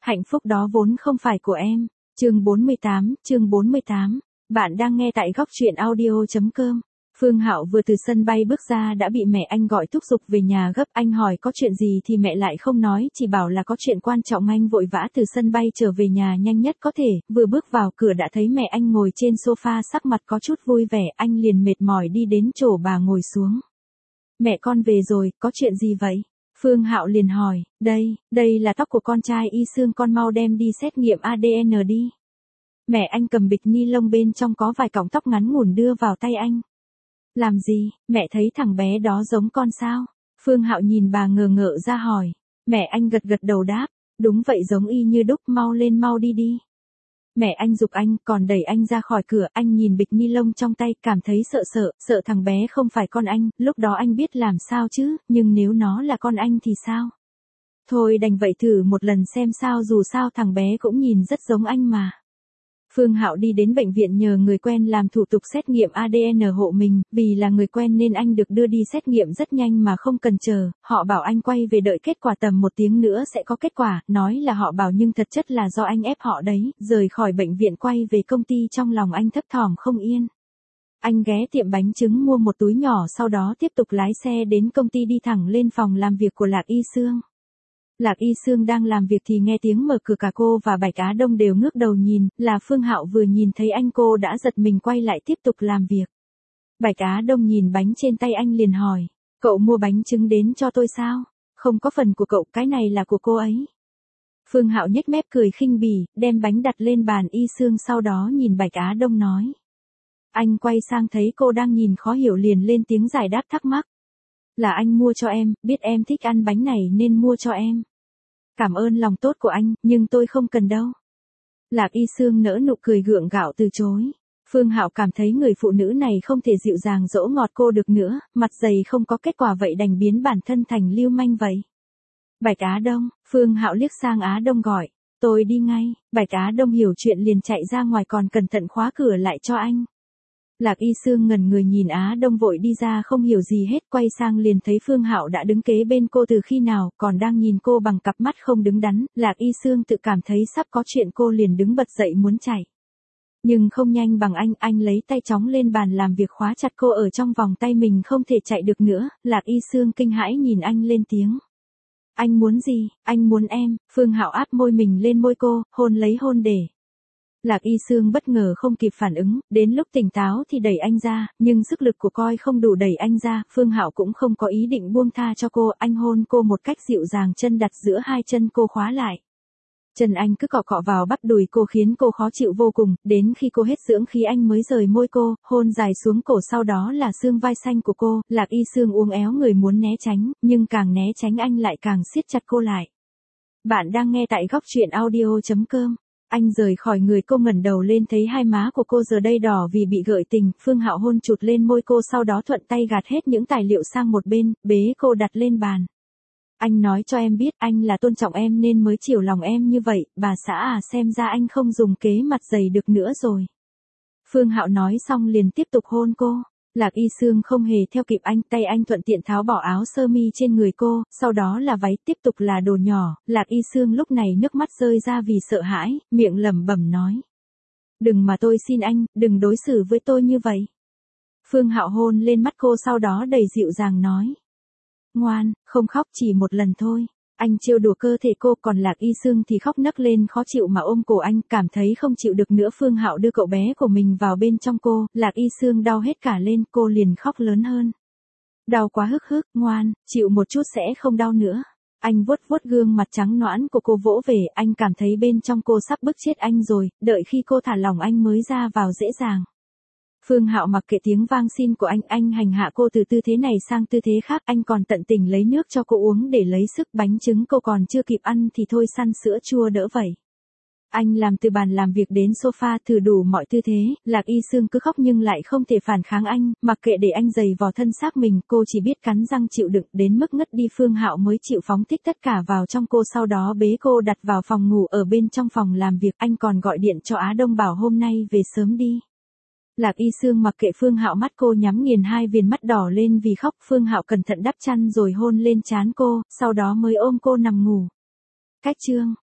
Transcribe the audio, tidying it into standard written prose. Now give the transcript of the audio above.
Hạnh phúc đó vốn không phải của em. Chương 48. Bạn đang nghe tại góc truyện audio.com. Phương Hạo vừa từ sân bay bước ra đã bị mẹ anh gọi thúc giục về nhà gấp. Anh hỏi có chuyện gì thì mẹ lại không nói, chỉ bảo là có chuyện quan trọng. Anh vội vã từ sân bay trở về nhà nhanh nhất có thể, vừa bước vào cửa đã thấy mẹ anh ngồi trên sofa sắc mặt có chút vui vẻ. Anh liền mệt mỏi đi đến chỗ bà ngồi xuống. Mẹ con về rồi, có chuyện gì vậy? Phương Hạo liền hỏi, đây là tóc của con trai Y Sương, con mau đem đi xét nghiệm ADN đi. Mẹ anh cầm bịch ni lông bên trong có vài cọng tóc ngắn ngủn đưa vào tay anh. Làm gì, mẹ thấy thằng bé đó giống con sao? Phương Hạo nhìn bà ngờ ngợ ra hỏi. Mẹ anh gật gật đầu đáp, đúng vậy giống y như đúc, mau lên mau đi đi. Mẹ anh giục anh, còn đẩy anh ra khỏi cửa. Anh nhìn bịch ni lông trong tay, cảm thấy sợ thằng bé không phải con anh. Lúc đó anh biết làm sao chứ, nhưng nếu nó là con anh thì sao? Thôi đành vậy thử một lần xem sao, dù sao thằng bé cũng nhìn rất giống anh mà. Phương Hạo đi đến bệnh viện nhờ người quen làm thủ tục xét nghiệm ADN hộ mình, vì là người quen nên anh được đưa đi xét nghiệm rất nhanh mà không cần chờ. Họ bảo anh quay về đợi kết quả tầm 1 tiếng nữa sẽ có kết quả, nói là họ bảo nhưng thật chất là do anh ép họ đấy. Rời khỏi bệnh viện quay về công ty, trong lòng anh thấp thỏm không yên. Anh ghé tiệm bánh trứng mua một túi nhỏ, sau đó tiếp tục lái xe đến công ty, đi thẳng lên phòng làm việc của Lạc Y Sương. Lạc Y Sương đang làm việc thì nghe tiếng mở cửa, cả cô và Bạch Á Đông đều ngước đầu nhìn, là Phương Hạo. Vừa nhìn thấy anh cô đã giật mình quay lại tiếp tục làm việc. Bạch Á Đông nhìn bánh trên tay anh liền hỏi, cậu mua bánh trứng đến cho tôi sao? Không có phần của cậu, cái này là của cô ấy. Phương Hạo nhếch mép cười khinh bỉ, đem bánh đặt lên bàn Y Sương, sau đó nhìn Bạch Á Đông nói. Anh quay sang thấy cô đang nhìn khó hiểu liền lên tiếng giải đáp thắc mắc. Là anh mua cho em, biết em thích ăn bánh này nên mua cho em. Cảm ơn lòng tốt của anh, nhưng tôi không cần đâu. Lạc Y Sương nở nụ cười gượng gạo từ chối. Phương Hạo cảm thấy người phụ nữ này không thể dịu dàng dỗ ngọt cô được nữa, mặt dày không có kết quả vậy đành biến bản thân thành lưu manh vậy. Bạch Á Đông, Phương Hạo liếc sang Á Đông gọi, tôi đi ngay. Bạch Á Đông hiểu chuyện liền chạy ra ngoài, còn cẩn thận khóa cửa lại cho anh. Lạc Y Sương ngẩn người nhìn Á Đông vội đi ra không hiểu gì hết, quay sang liền thấy Phương Hạo đã đứng kế bên cô từ khi nào, còn đang nhìn cô bằng cặp mắt không đứng đắn. Lạc Y Sương tự cảm thấy sắp có chuyện, cô liền đứng bật dậy muốn chạy. Nhưng không nhanh bằng anh lấy tay chóng lên bàn làm việc khóa chặt cô ở trong vòng tay mình, không thể chạy được nữa. Lạc Y Sương kinh hãi nhìn anh lên tiếng. Anh muốn gì? Anh muốn em. Phương Hạo áp môi mình lên môi cô, hôn lấy hôn để. Lạc Y Sương bất ngờ không kịp phản ứng, đến lúc tỉnh táo thì đẩy anh ra, nhưng sức lực của coi không đủ đẩy anh ra. Phương Hạo cũng không có ý định buông tha cho cô, anh hôn cô một cách dịu dàng, chân đặt giữa hai chân cô khóa lại. Chân anh cứ cọ cọ vào bắp đùi cô khiến cô khó chịu vô cùng, đến khi cô hết dưỡng khí anh mới rời môi cô, hôn dài xuống cổ, sau đó là xương vai xanh của cô. Lạc Y Sương uốn éo người muốn né tránh, nhưng càng né tránh anh lại càng siết chặt cô lại. Bạn đang nghe tại góc truyện audio.com. Anh rời khỏi người cô, ngẩng đầu lên thấy hai má của cô giờ đây đỏ vì bị gợi tình. Phương Hạo hôn chụt lên môi cô, sau đó thuận tay gạt hết những tài liệu sang một bên, bế cô đặt lên bàn. Anh nói cho em biết anh là tôn trọng em nên mới chiều lòng em như vậy, bà xã à, xem ra anh không dùng kế mặt dày được nữa rồi. Phương Hạo nói xong liền tiếp tục hôn cô. Lạc Y Sương không hề theo kịp anh, tay anh thuận tiện tháo bỏ áo sơ mi trên người cô, sau đó là váy, tiếp tục là đồ nhỏ. Lạc Y Sương lúc này nước mắt rơi ra vì sợ hãi, miệng lẩm bẩm nói. Đừng mà, tôi xin anh, đừng đối xử với tôi như vậy. Phương Hạo hôn lên mắt cô, sau đó đầy dịu dàng nói. Ngoan, không khóc, chỉ một lần thôi. Anh trêu đùa cơ thể cô, còn Lạc Y Sương thì khóc nấc lên khó chịu mà ôm cổ anh, cảm thấy không chịu được nữa. Phương Hạo đưa cậu bé của mình vào bên trong cô, Lạc Y Sương đau hết cả lên, cô liền khóc lớn hơn. Đau quá, hức, ngoan, chịu một chút sẽ không đau nữa. Anh vuốt vuốt gương mặt trắng nõn của cô vỗ về, anh cảm thấy bên trong cô sắp bức chết anh rồi, đợi khi cô thả lỏng anh mới ra vào dễ dàng. Phương Hạo mặc kệ tiếng vang xin của anh hành hạ cô từ tư thế này sang tư thế khác, anh còn tận tình lấy nước cho cô uống để lấy sức. Bánh trứng cô còn chưa kịp ăn thì thôi săn sữa chua đỡ vậy. Anh làm từ bàn làm việc đến sofa, thử đủ mọi tư thế. Lạc Y Sương cứ khóc nhưng lại không thể phản kháng anh, mặc kệ để anh giày vò thân xác mình, cô chỉ biết cắn răng chịu đựng đến mức ngất đi. Phương Hạo mới chịu phóng thích tất cả vào trong cô, sau đó bế cô đặt vào phòng ngủ. Ở bên trong phòng làm việc, anh còn gọi điện cho Á Đông bảo hôm nay về sớm đi. Lạc Y Sương mặc kệ Phương Hạo, mắt cô nhắm nghiền, hai viền mắt đỏ lên vì khóc. Phương Hạo cẩn thận đắp chăn rồi hôn lên trán cô, sau đó mới ôm cô nằm ngủ. Cách chương